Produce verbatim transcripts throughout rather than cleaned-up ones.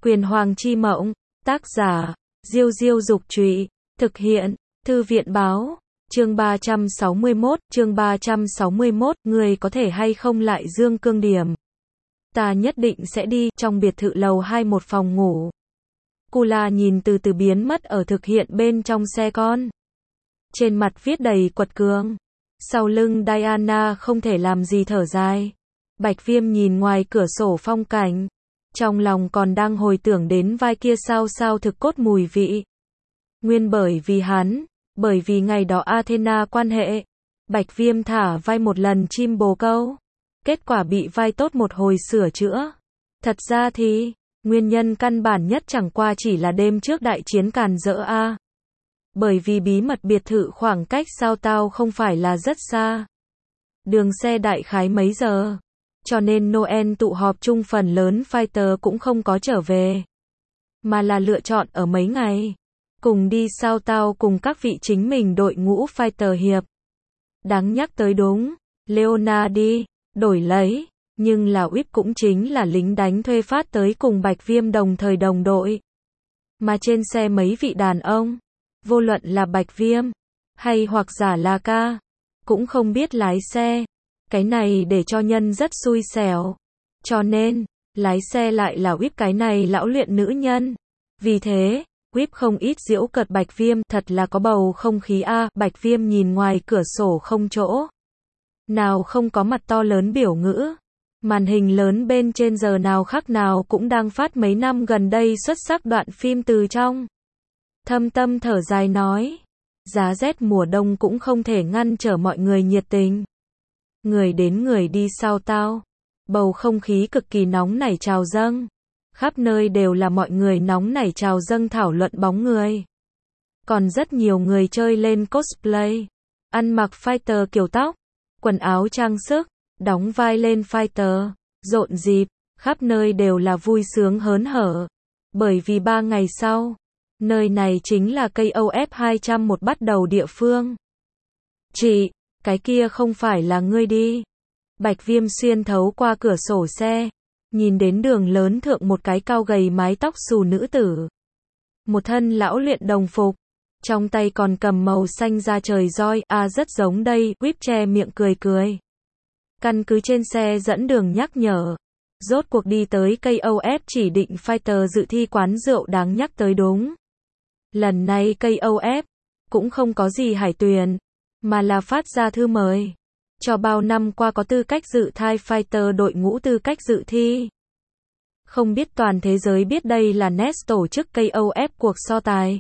Quyền Hoàng chi mộng, tác giả, Diêu Diêu Dục Trụy, thực hiện, Thư viện Báo, chương ba trăm sáu mươi mốt, chương ba trăm sáu mươi mốt, người có thể hay không lại dương cương điểm. Ta nhất định sẽ đi, trong biệt thự lầu hai một phòng ngủ. Kula nhìn từ từ biến mất ở thực hiện bên trong xe con. Trên mặt viết đầy quật cường. Sau lưng Diana không thể làm gì thở dài. Bạch Viêm nhìn ngoài cửa sổ phong cảnh. Trong lòng còn đang hồi tưởng đến vai kia sao sao thực cốt mùi vị. Nguyên bởi vì hắn, bởi vì ngày đó Athena quan hệ. Bạch Viêm thả vai một lần chim bồ câu. Kết quả bị vai tốt một hồi sửa chữa. Thật ra thì, nguyên nhân căn bản nhất chẳng qua chỉ là đêm trước đại chiến càn rỡ a. Bởi vì bí mật biệt thự khoảng cách sao tao không phải là rất xa. Đường xe đại khái mấy giờ. Cho nên Noel tụ họp chung phần lớn fighter cũng không có trở về. Mà là lựa chọn ở mấy ngày. Cùng đi sao tao cùng các vị chính mình đội ngũ fighter hiệp. Đáng nhắc tới đúng. Leona đi, đổi lấy. Nhưng là Whip cũng chính là lính đánh thuê phát tới cùng Bạch Viêm đồng thời đồng đội. Mà trên xe mấy vị đàn ông. Vô luận là Bạch Viêm. Hay hoặc giả là ca. Cũng không biết lái xe. Cái này để cho nhân rất xui xẻo. Cho nên, lái xe lại là Whip cái này lão luyện nữ nhân. Vì thế, Whip không ít giễu cợt Bạch Viêm, thật là có bầu không khí a. Bạch Viêm nhìn ngoài cửa sổ không chỗ nào không có mặt to lớn biểu ngữ. Màn hình lớn bên trên giờ nào khác nào cũng đang phát mấy năm gần đây xuất sắc đoạn phim từ trong. Thâm tâm thở dài nói, giá rét mùa đông cũng không thể ngăn trở mọi người nhiệt tình. Người đến người đi sao tao. Bầu không khí cực kỳ nóng nảy trào dâng. Khắp nơi đều là mọi người nóng nảy trào dâng thảo luận bóng người. Còn rất nhiều người chơi lên cosplay. Ăn mặc fighter kiểu tóc. Quần áo trang sức. Đóng vai lên fighter. Rộn rịp. Khắp nơi đều là vui sướng hớn hở. Bởi vì ba ngày sau. Nơi này chính là cây O F hai trăm một bắt đầu địa phương. Chị. Cái kia không phải là ngươi đi. Bạch Viêm xuyên thấu qua cửa sổ xe. Nhìn đến đường lớn thượng một cái cao gầy mái tóc xù nữ tử. Một thân lão luyện đồng phục. Trong tay còn cầm màu xanh da trời roi. À rất giống đây. Whip che miệng cười cười. Căn cứ trên xe dẫn đường nhắc nhở. Rốt cuộc đi tới cây O F chỉ định fighter dự thi quán rượu đáng nhắc tới đúng. Lần này cây O F. Cũng không có gì hải tuyền. Mà là phát ra thư mời. Cho bao năm qua có tư cách dự thai fighter đội ngũ tư cách dự thi. Không biết toàn thế giới biết đây là Nest tổ chức cây O F cuộc so tài.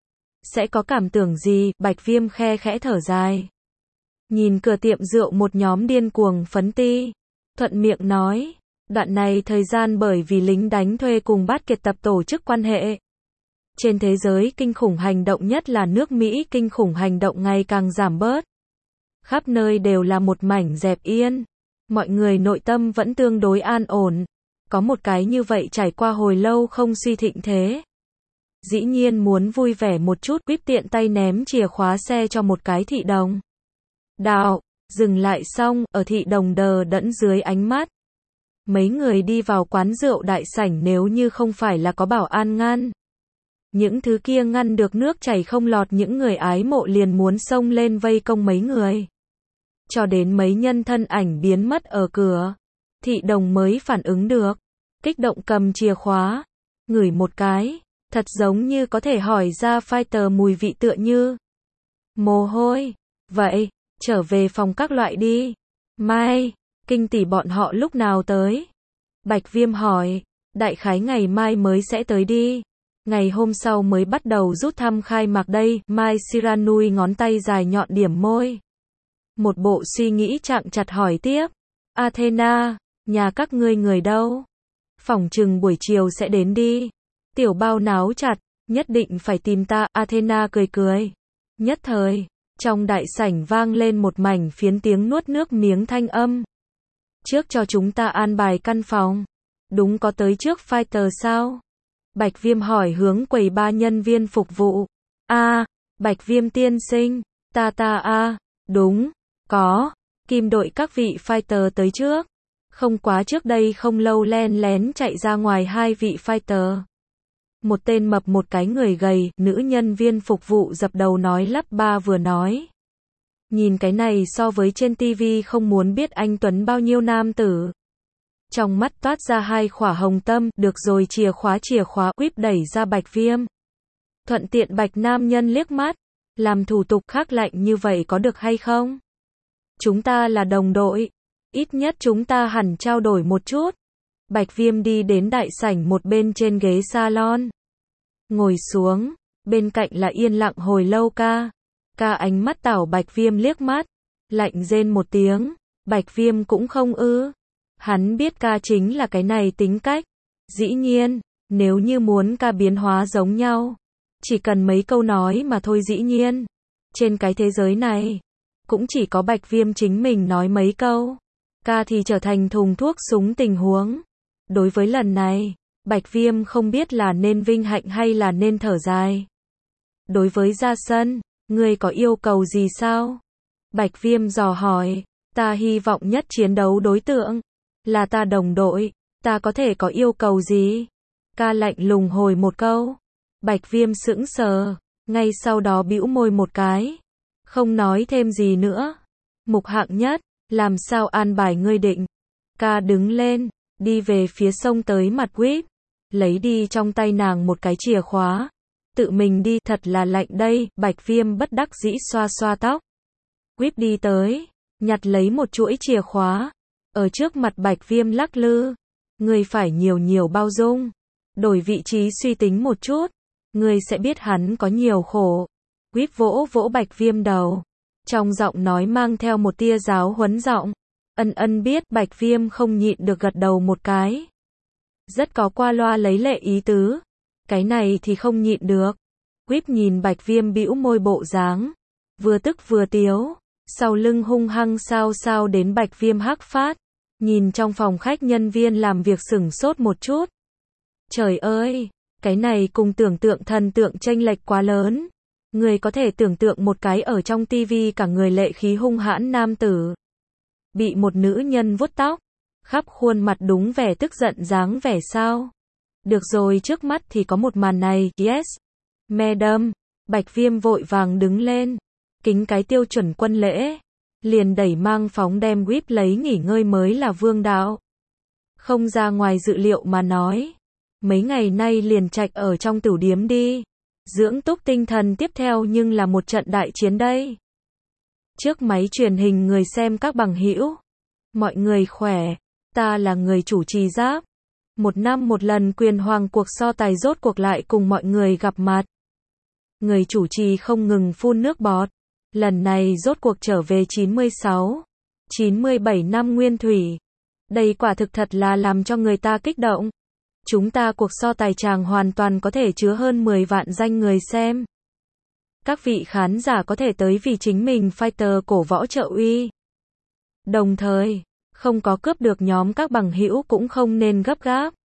Sẽ có cảm tưởng gì, Bạch Viêm khe khẽ thở dài. Nhìn cửa tiệm rượu một nhóm điên cuồng phấn ti. Thuận miệng nói. Đoạn này thời gian bởi vì lính đánh thuê cùng bát kiệt tập tổ chức quan hệ. Trên thế giới kinh khủng hành động nhất là nước Mỹ kinh khủng hành động ngày càng giảm bớt. Khắp nơi đều là một mảnh dẹp yên. Mọi người nội tâm vẫn tương đối an ổn. Có một cái như vậy trải qua hồi lâu không suy thịnh thế. Dĩ nhiên muốn vui vẻ một chút, Whip tiện tay ném chìa khóa xe cho một cái thị đồng. Đạo, dừng lại xong, ở thị đồng đờ đẫn dưới ánh mắt. Mấy người đi vào quán rượu đại sảnh nếu như không phải là có bảo an ngăn. Những thứ kia ngăn được nước chảy không lọt những người ái mộ liền muốn xông lên vây công mấy người. Cho đến mấy nhân thân ảnh biến mất ở cửa. Thị đồng mới phản ứng được. Kích động cầm chìa khóa. Ngửi một cái. Thật giống như có thể hỏi ra fighter mùi vị tựa như. Mồ hôi. Vậy, trở về phòng các loại đi. Mai, Kinh tỷ bọn họ lúc nào tới? Bạch Viêm hỏi. Đại khái ngày mai mới sẽ tới đi. Ngày hôm sau mới bắt đầu rút thăm khai mạc đây. Mai Siranui ngón tay dài nhọn điểm môi. Một bộ suy nghĩ chạng chặt hỏi tiếp. Athena, nhà các ngươi người đâu? Phỏng chừng buổi chiều sẽ đến đi. Tiểu bao náo chặt, nhất định phải tìm ta. Athena cười cười. Nhất thời, trong đại sảnh vang lên một mảnh phiến tiếng nuốt nước miếng thanh âm. Trước cho chúng ta an bài căn phòng. Đúng có tới trước fighter sao? Bạch Viêm hỏi hướng quầy ba nhân viên phục vụ. A, à, Bạch Viêm tiên sinh, ta ta a, à, đúng, có, Kim đội các vị fighter tới trước. Không quá trước đây không lâu len lén chạy ra ngoài hai vị fighter. Một tên mập một cái người gầy, nữ nhân viên phục vụ dập đầu nói lắp ba vừa nói. Nhìn cái này so với trên tivi không muốn biết anh Tuấn bao nhiêu nam tử. Trong mắt toát ra hai khỏa hồng tâm, được rồi chìa khóa chìa khóa, Quýp đẩy ra Bạch Viêm. Thuận tiện Bạch nam nhân liếc mắt, làm thủ tục khác lạnh như vậy có được hay không? Chúng ta là đồng đội, ít nhất chúng ta hẳn trao đổi một chút. Bạch Viêm đi đến đại sảnh một bên trên ghế salon. Ngồi xuống, bên cạnh là yên lặng hồi lâu ca. Ca ánh mắt tảo Bạch Viêm liếc mắt, lạnh rên một tiếng, Bạch Viêm cũng không ư. Hắn biết ca chính là cái này tính cách. Dĩ nhiên, nếu như muốn ca biến hóa giống nhau, chỉ cần mấy câu nói mà thôi dĩ nhiên. Trên cái thế giới này, cũng chỉ có Bạch Viêm chính mình nói mấy câu. Ca thì trở thành thùng thuốc súng tình huống. Đối với lần này, Bạch Viêm không biết là nên vinh hạnh hay là nên thở dài. Đối với ra sân, ngươi có yêu cầu gì sao? Bạch Viêm dò hỏi, ta hy vọng nhất chiến đấu đối tượng là ta đồng đội, ta có thể có yêu cầu gì? Ca lạnh lùng hồi một câu. Bạch Viêm sững sờ, ngay sau đó bĩu môi một cái, không nói thêm gì nữa. Mục hạng nhất, làm sao an bài ngươi định? Ca đứng lên, đi về phía sông tới mặt Quýp, lấy đi trong tay nàng một cái chìa khóa. Tự mình đi, thật là lạnh đây. Bạch Viêm bất đắc dĩ xoa xoa tóc. Quýp đi tới, nhặt lấy một chuỗi chìa khóa, ở trước mặt Bạch Viêm lắc lư. Ngươi phải nhiều nhiều bao dung, đổi vị trí suy tính một chút, ngươi sẽ biết hắn có nhiều khổ. Quýp vỗ vỗ Bạch Viêm đầu, trong giọng nói mang theo một tia giáo huấn giọng. Ân ân biết. Bạch Viêm không nhịn được gật đầu một cái, rất có qua loa lấy lệ ý tứ. Cái này thì không nhịn được. Quýp nhìn Bạch Viêm bĩu môi bộ dáng, vừa tức vừa tiếu, sau lưng hung hăng sao sao đến Bạch Viêm hắc phát. Nhìn trong phòng khách nhân viên làm việc sửng sốt một chút. Trời ơi, cái này cùng tưởng tượng thần tượng chênh lệch quá lớn. Người có thể tưởng tượng một cái ở trong tivi cả người lệ khí hung hãn nam tử, bị một nữ nhân vuốt tóc, khắp khuôn mặt đúng vẻ tức giận dáng vẻ sao? Được rồi, trước mắt thì có một màn này. Yes, madam. Bạch Viêm vội vàng đứng lên, kính cái tiêu chuẩn quân lễ, liền đẩy mang phóng đem Quýp lấy nghỉ ngơi mới là vương đạo. Không ra ngoài dự liệu mà nói, mấy ngày nay liền trạch ở trong tửu điếm đi, dưỡng túc tinh thần, tiếp theo nhưng là một trận đại chiến đây. Trước máy truyền hình người xem các bằng hữu, mọi người khỏe, ta là người chủ trì Giáp. Một năm một lần quyền hoàng cuộc so tài rốt cuộc lại cùng mọi người gặp mặt. Người chủ trì không ngừng phun nước bọt. Lần này rốt cuộc trở về chín mươi sáu, chín mươi bảy năm nguyên thủy. Đây quả thực thật là làm cho người ta kích động. Chúng ta cuộc so tài chàng hoàn toàn có thể chứa hơn mười vạn danh người xem. Các vị khán giả có thể tới vì chính mình fighter cổ võ trợ uy. Đồng thời, không có cướp được nhóm các bằng hữu cũng không nên gấp gáp.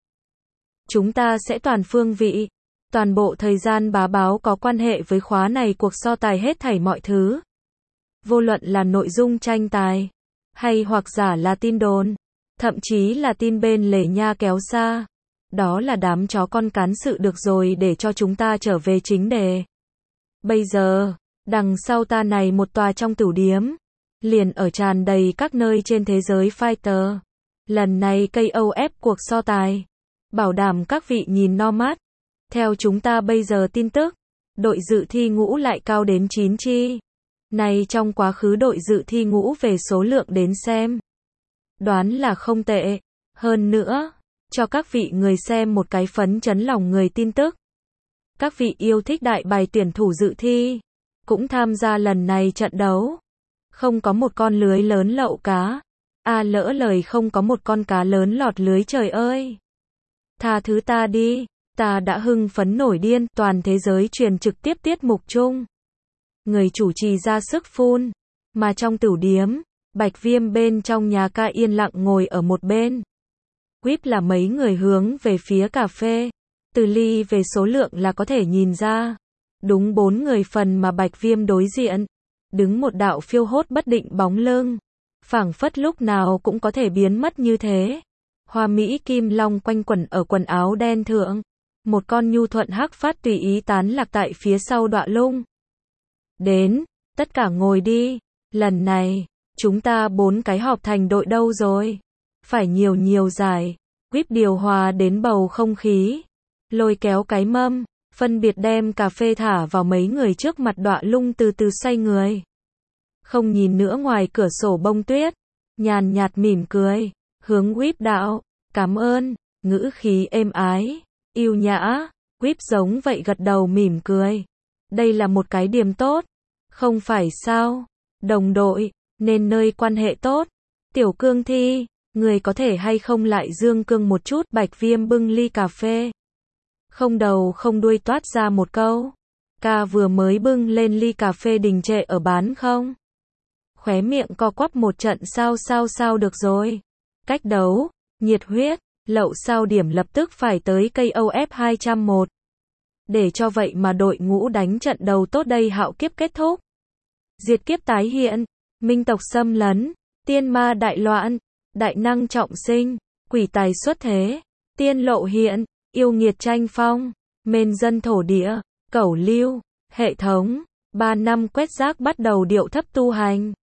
Chúng ta sẽ toàn phương vị, toàn bộ thời gian bá báo có quan hệ với khóa này cuộc so tài hết thảy mọi thứ. Vô luận là nội dung tranh tài, hay hoặc giả là tin đồn, thậm chí là tin bên lề nha kéo xa. Đó là đám chó con cán sự được rồi, để cho chúng ta trở về chính đề. Bây giờ, đằng sau ta này một tòa trong tửu điếm, liền ở tràn đầy các nơi trên thế giới fighter. Lần này ca o ép cuộc so tài, bảo đảm các vị nhìn no mắt. Theo chúng ta bây giờ tin tức, đội dự thi ngũ lại cao đến chín chi. Này trong quá khứ đội dự thi ngũ về số lượng đến xem, đoán là không tệ. Hơn nữa, cho các vị người xem một cái phấn chấn lòng người tin tức. Các vị yêu thích đại bài tuyển thủ dự thi, cũng tham gia lần này trận đấu. Không có một con lưới lớn lậu cá. À lỡ lời không có một con cá lớn lọt lưới, trời ơi. Tha thứ ta đi, ta đã hưng phấn nổi điên. Toàn thế giới truyền trực tiếp tiết mục chung. Người chủ trì ra sức phun. Mà trong tửu điếm, Bạch Viêm bên trong nhà ca yên lặng ngồi ở một bên. Quýp là mấy người hướng về phía cà phê. Từ ly về số lượng là có thể nhìn ra. Đúng bốn người phần mà Bạch Viêm đối diện. Đứng một đạo phiêu hốt bất định bóng lưng. Phảng phất lúc nào cũng có thể biến mất như thế. Hoa mỹ kim long quanh quẩn ở quần áo đen thượng. một con nhu thuận hắc phát tùy ý tán lạc tại phía sau Đọa Lung. Đến, tất cả ngồi đi, lần này, chúng ta bốn cái họp thành đội đâu rồi? Phải nhiều nhiều giải, Whip điều hòa đến bầu không khí, lôi kéo cái mâm, phân biệt đem cà phê thả vào mấy người trước mặt Đọa Lung từ từ xoay người. Không nhìn nữa ngoài cửa sổ bông tuyết, nhàn nhạt mỉm cười, hướng Whip đạo, cảm ơn, ngữ khí êm ái, yêu nhã, Whip giống vậy gật đầu mỉm cười. Đây là một cái điểm tốt, không phải sao, đồng đội, nên nơi quan hệ tốt. Tiểu Cương Thi, người có thể hay không lại dương cương một chút. Bạch Viêm bưng ly cà phê, không đầu không đuôi toát ra một câu. Ca vừa mới bưng lên ly cà phê đình trệ ở bán không? Khóe miệng co quắp một trận sao sao sao được rồi. Cách đấu, nhiệt huyết, lậu sao điểm lập tức phải tới cây O F hai không một. Để cho vậy mà đội ngũ đánh trận đầu tốt đây hạo kiếp kết thúc. Diệt kiếp tái hiện, minh tộc xâm lấn, tiên ma đại loạn, đại năng trọng sinh, quỷ tài xuất thế, tiên lộ hiện, yêu nghiệt tranh phong, mên dân thổ địa, cẩu lưu, hệ thống, ba năm quét rác bắt đầu điệu thấp tu hành.